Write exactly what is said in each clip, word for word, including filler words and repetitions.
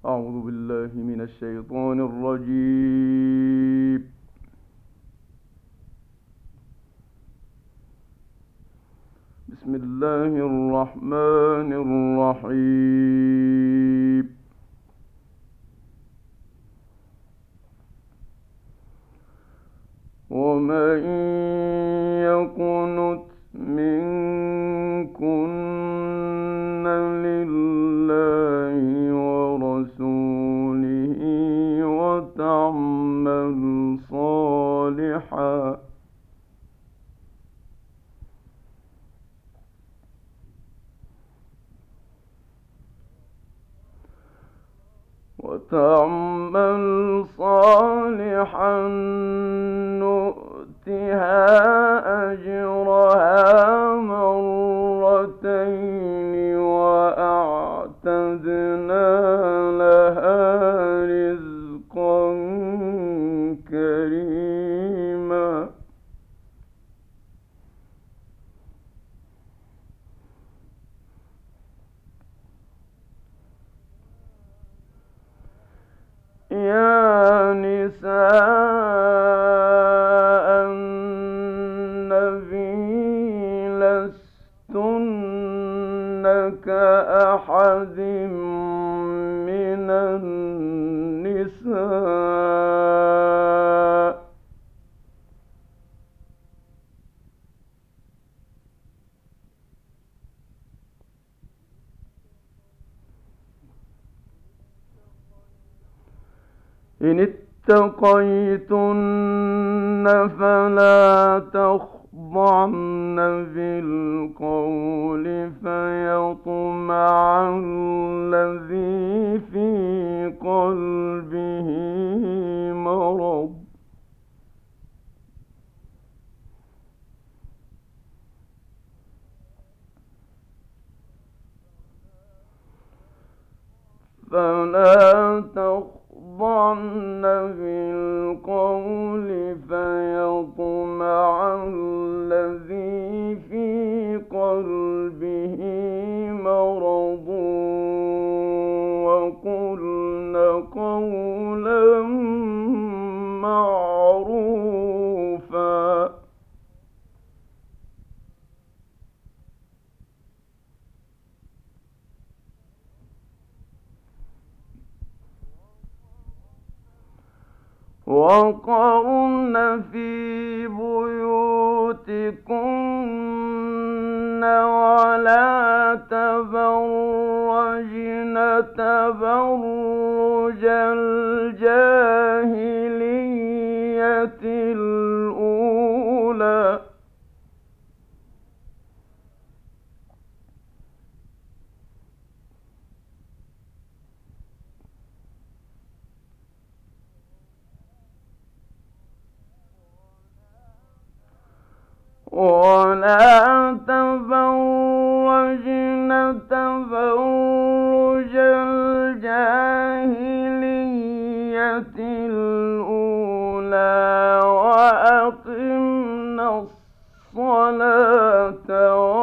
أعوذ بالله من الشيطان الرجيم. بسم الله الرحمن الرحيم. ومن يقنت منكن لله ورسوله وتعمل صالحا وتعمل صالحا نؤتها أجرها مرتين وأعتدنا لها رزقا كريما. يا نساء النبي لستن كأحد من النساء إن اتقيتن فلا تخضعن بالقول فيطمع الذي في قلبه مرض فلا تخضعن بالقول فيطمع الذي في قلبه مرض وقلن قولا معروفا. وقرن في بيوتكن ولا تبرجن تبرج الجاهلية الأولى ولا تبرجن تبرج الجاهلية الأولى وأقمنا الصلاة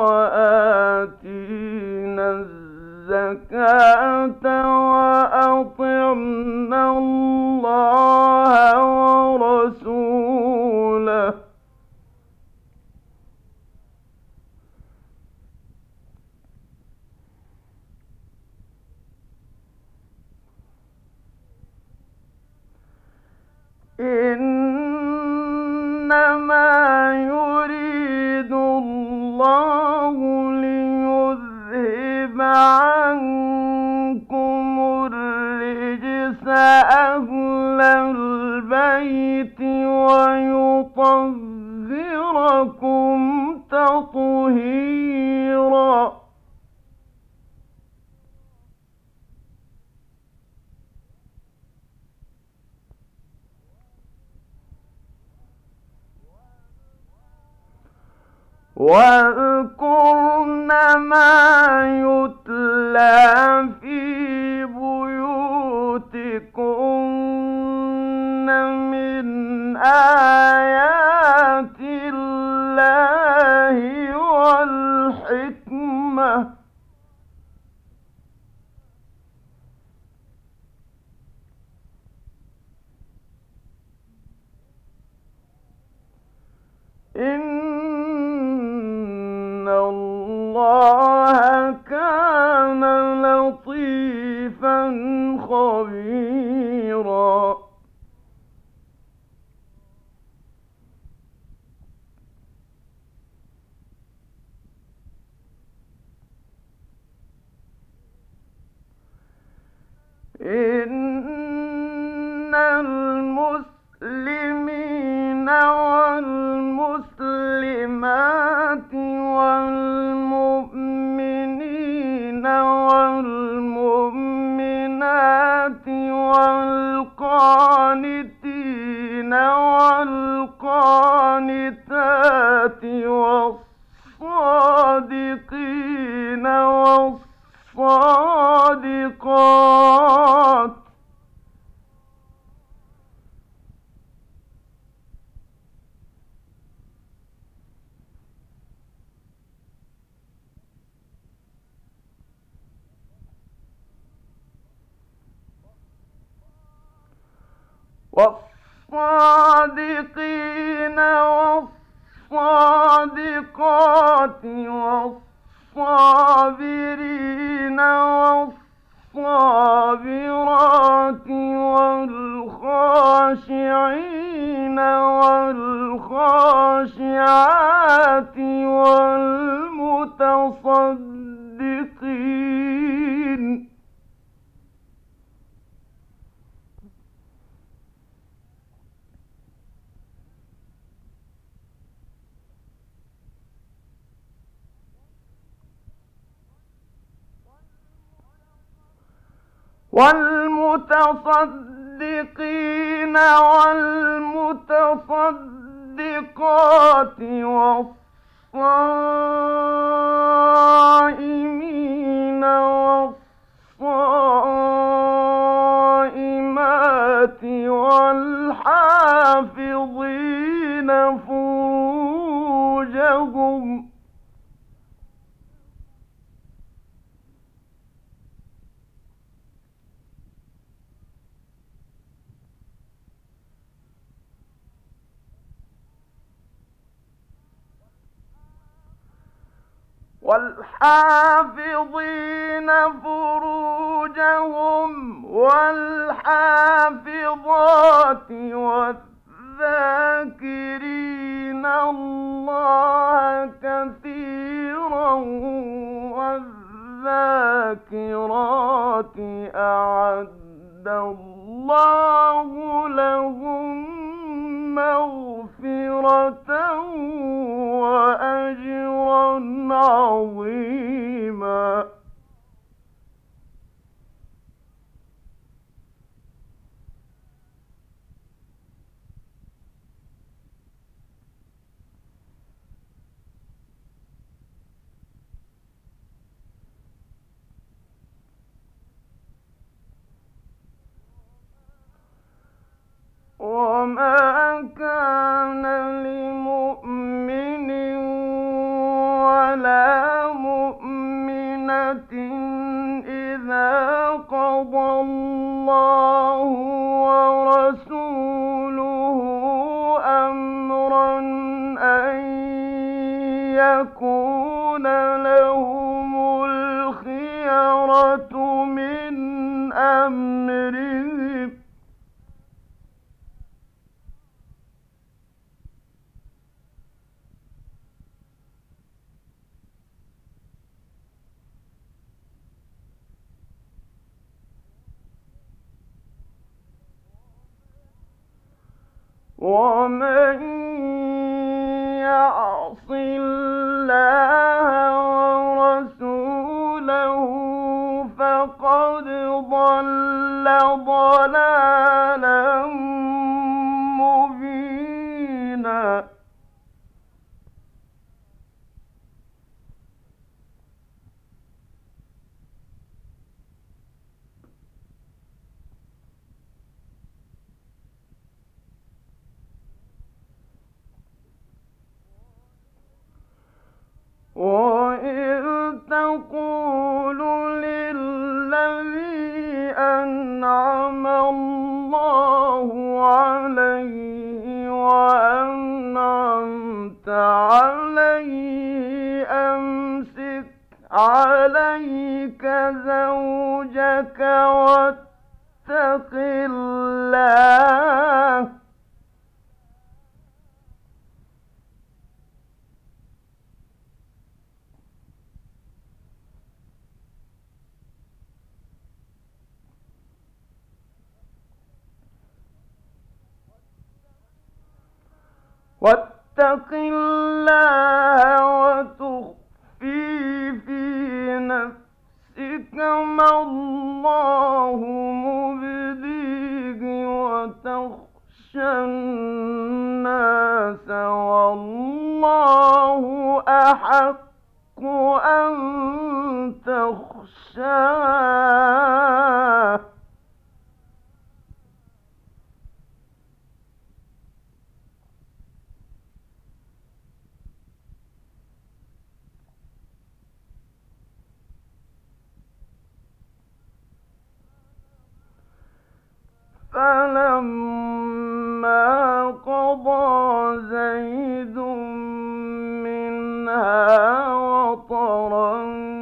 وآتينا الزكاة وأطعنا الله ورسوله إنما يريد الله ليذهب عنكم الرجس أهل البيت ويطهركم تطهيرا. واذكرن ما يتلى في بيوتكن من آيات الله والحكمة كَانَ لَطِيفًا خَبِيرًا. إِنَّ الْمُسْلِمِينَ وَالْمُسْلِمَاتِ وَالْمُؤْمِنِينَ وَالْمُؤْمِنَاتِ وَالْقَانِتِينَ وَالْقَانِتَاتِ وَالصَّادِقِينَ والصادقات والصادقين والصادقات والصابرين والصابرات والخاشعين والخاشعات والمتصدقين والمتصدقين والمتصدقات والصائمين والصائمات والحافظين فروجهم والحافظين فروجهم والحافظات والذاكرين الله كثيرا والذاكرات أعد الله لهم مغفرة وأجرا عظيما. وما كان لمؤمن ولا مؤمنة إذا قضى الله ورسوله أمرا أن يكون لهم الخيرة من أمرهم ومن يعص الله ورسوله فقد ضل ضلالا مبينا. وإذ تقول للذي أنعم الله عليه وأنعمت عليه أمسك عليك زوجك واتق الله واتق الله وتخفي في نفسك ما الله مبديه وتخشى الناس والله أحق أن تخشاه فلما قضى زيد منها وطرا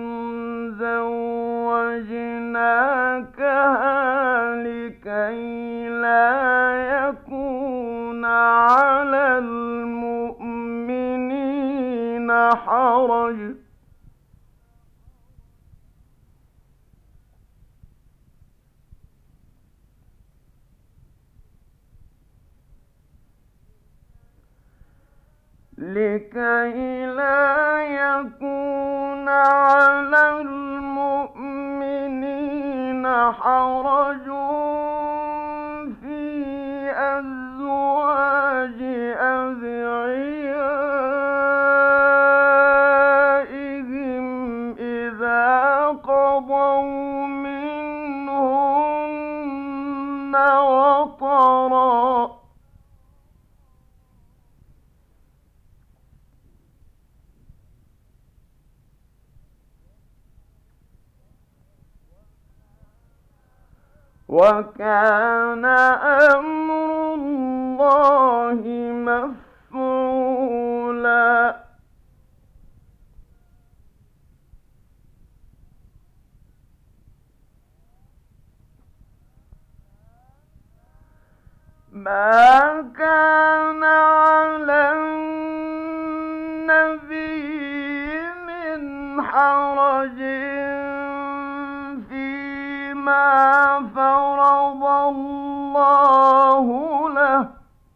زوجناكها لكي لا يكون على المؤمنين حرج لكي لا يكون على المؤمنين حرج في أزواج أدعيائهم إذا قضوا منهن وطرا وكان أمر الله مفعولا ما كان على النبي من حرج فيما فرض الله له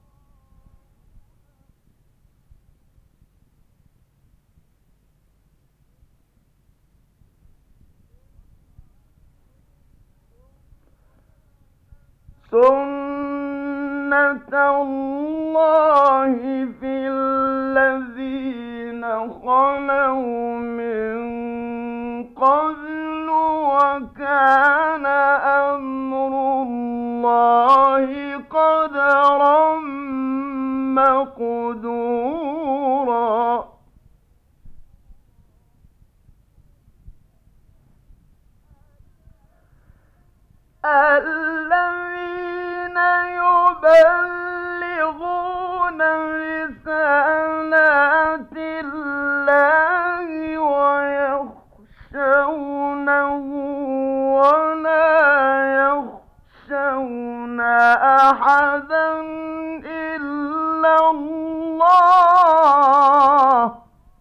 سنة الله في الذين خلوا من قبل وكان أمر الله قدرا مقدورا الذين يبلغون رسالات الله ويخشونه ولا يخشون أحدا إلا الله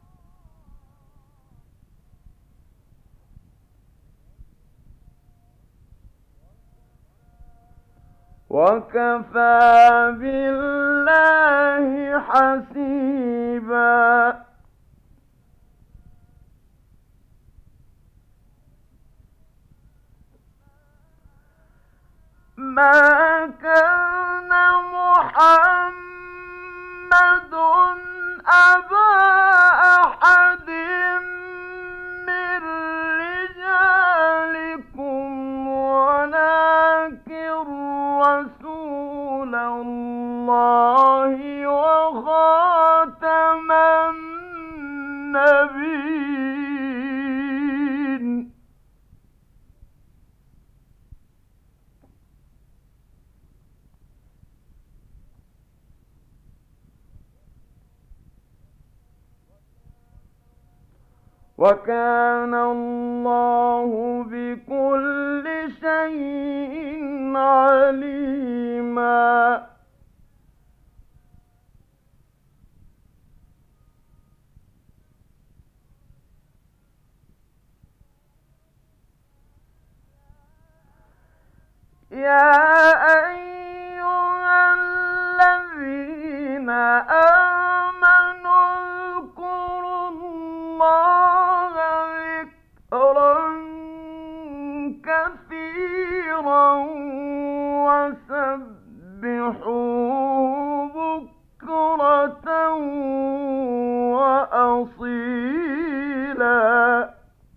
وكفى بالله حسيبا ما كان محمد أبا أحد من رجالكم ولكن رسول الله وخاتم النبيين وكان الله بكل شيء عليما. يا أيها الذين آمنوا اذكروا الله ذكرا كثيرا وسبحوه بكرة وأصيلا.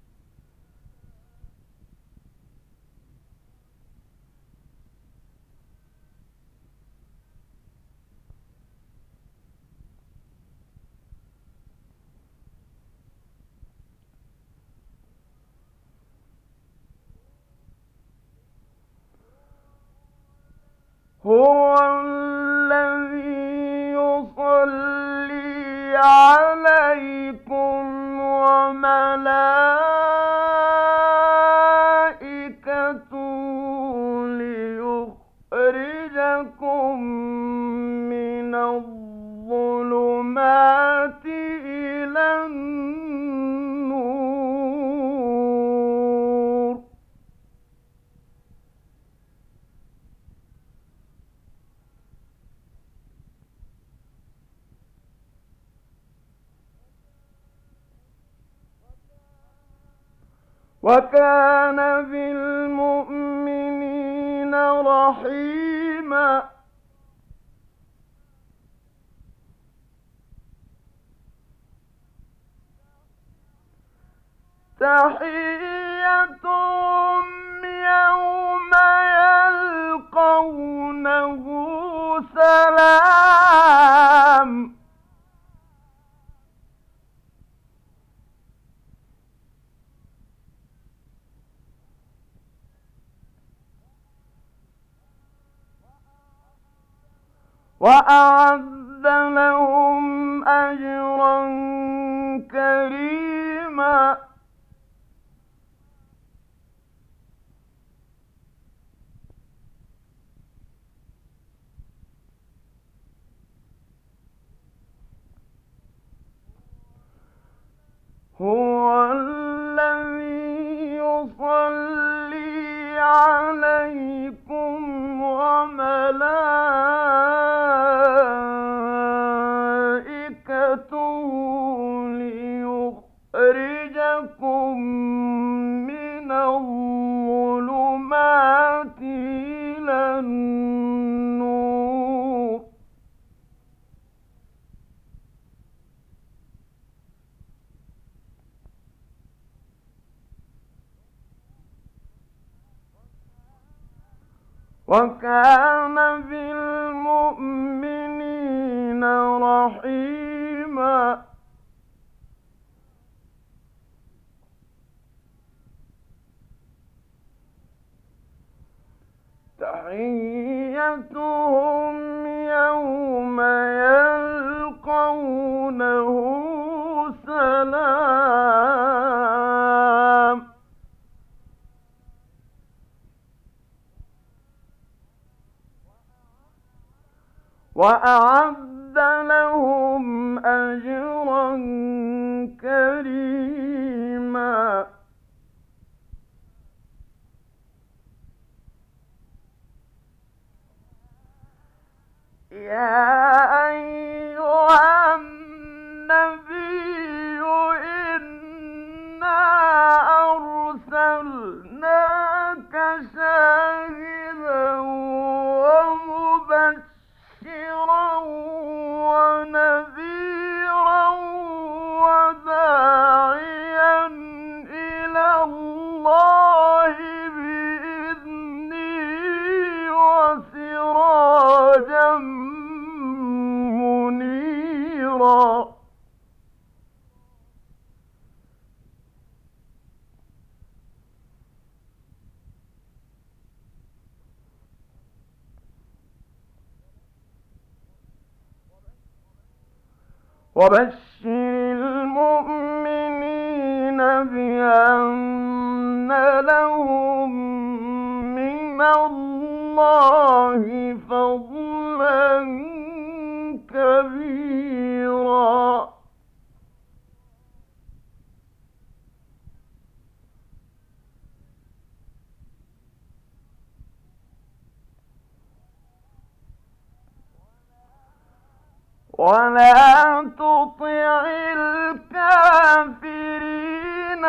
هو الذي يصلي عليكم وملائكته ليخرجكم من الظلمات إلى النور. وكان بالمؤمنين رحيما. تحيتهم يوم يلقونه سلام. وأعد لهم أجرا كريما. هو الذي يصلي عليكم وملائكته ليخرجكم من الظلمات إلى النور. وكان بالمؤمنين رحيما. تحيتهم يوم يلقونه سلام. وأعد لهم أجرا كريما. يا أيها النبي إنا أرسلناك شاهدا ومبشرا ونذيرا وداعيا إلى الله بإذنه وسراجا منيرا. وبشر المؤمنين بأن لهم من الله فضلا كبيرا. ولا تطع الكافرين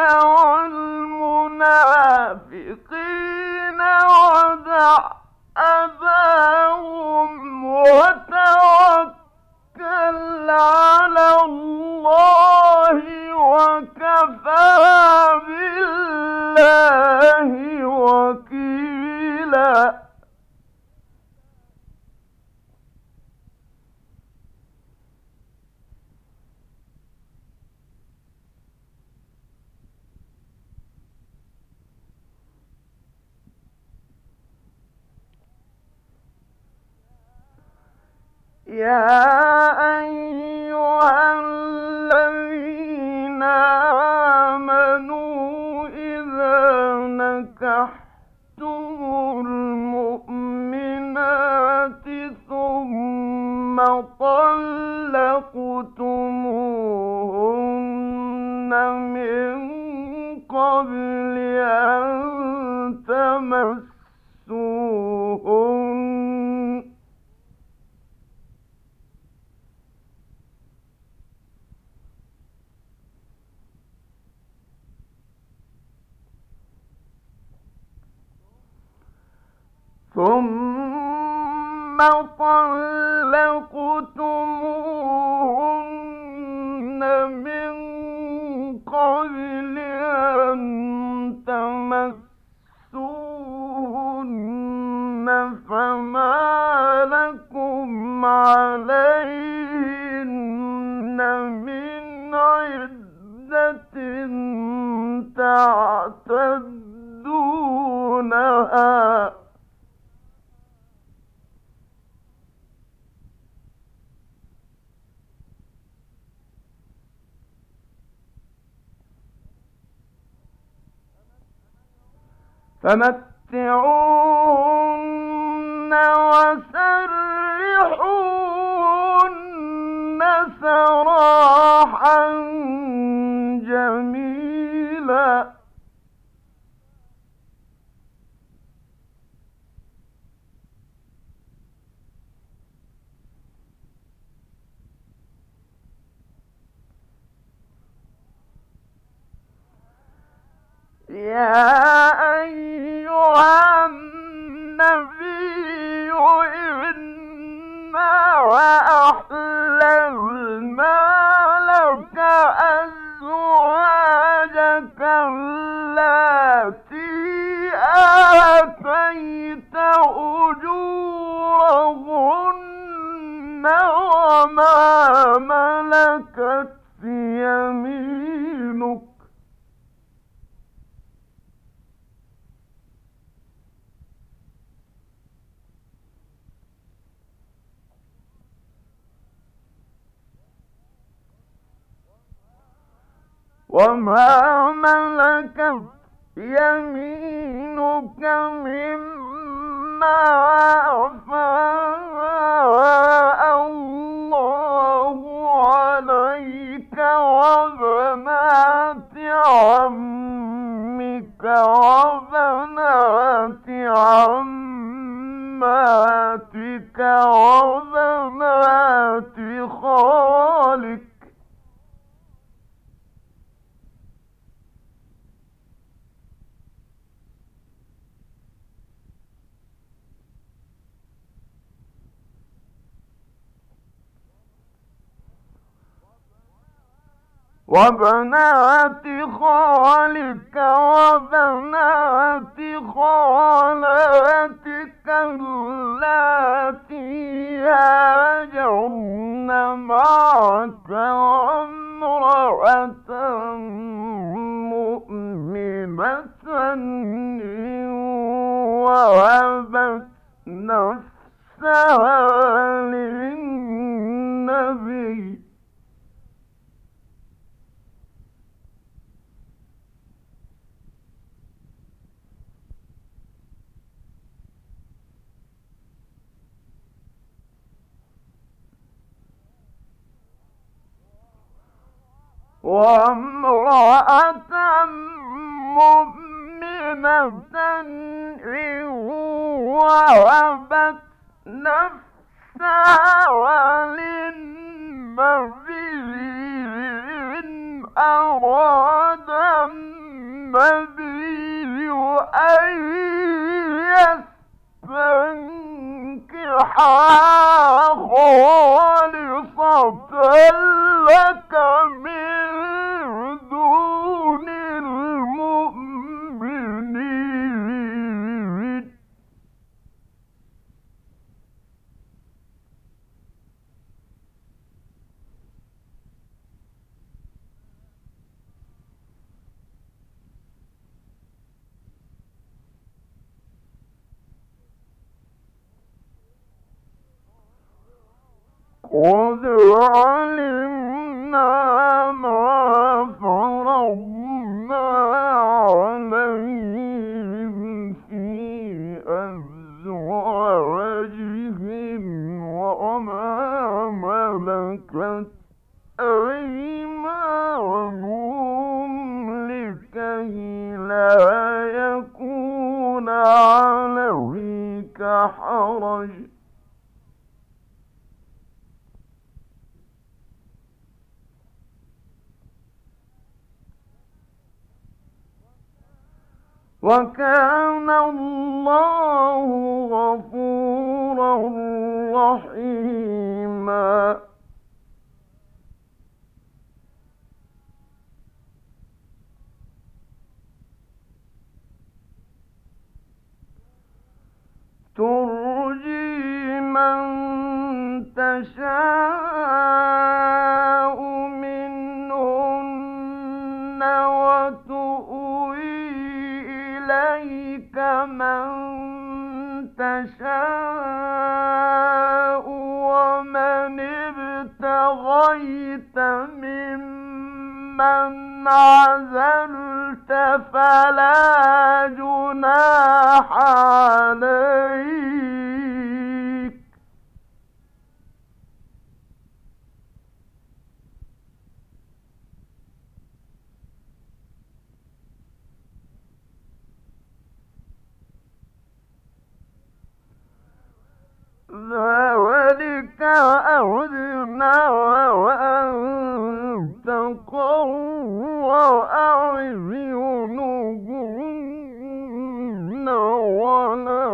والمنافقين ودع أذاهم وتوكل على الله وكفى بالله وكيلا. يا أيها الذين آمنوا إذا نكحتم المؤمنات ثم طلقتموهن من قبل أن تمسوهن ثم طلقتموهن من قبل أن تمسوهن فما لكم عليهن من عدة تعتدونها فمتعوهن وسرحوهن سراحا جميلا. يا أيها النبي إنا أحللنا لك أزواجك اللاتي آتيت أجورهن وما ملكت يمينك وما ملكت يمينك مما أفاء الله عليك وبنات عمك وبنات عماتك وبنات خالك وبنات خالك وبنات خالاتك اللاتي هاجرن معك وامرأة مؤمنة إن وهبت نفسها للنبي وامرأة مؤمنة إن وهبت نفسها للنبي إن أراد النبي أن يستنكحها خالصة لك من دون المؤمنين. قد علمنا ما فرضنا عليهم في أزواجهم وما ملكت أيمانهم لكي لا يكون عليك حرج. وكان الله غفورا رحيما. ترجي من تشاء منهن وتؤوي إليك من تشاء ومن ابتغيت ممن عزلت فلا جناح عليك. ذلك أدنى وأن تقر أعينهن ولا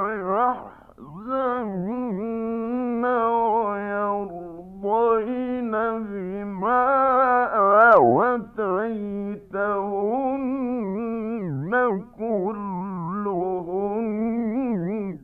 يحزن ويرضين بما آتيتهن كلهن.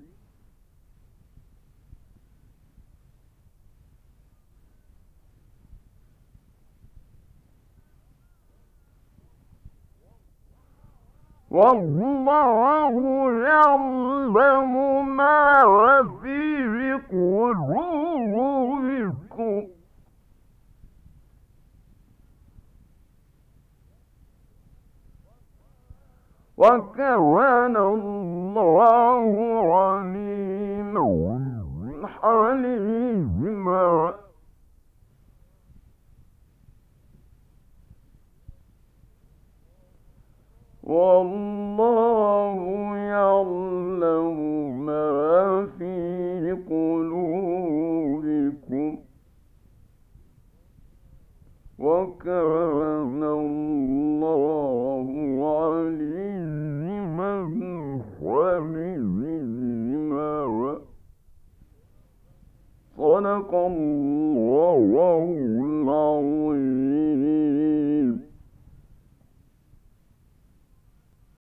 والله يعلم ما في قلوبكم وكان الله عليما حليما. والله يعلم ما في قلوبكم وكان الله عليما حليما. صدق الله العظيم.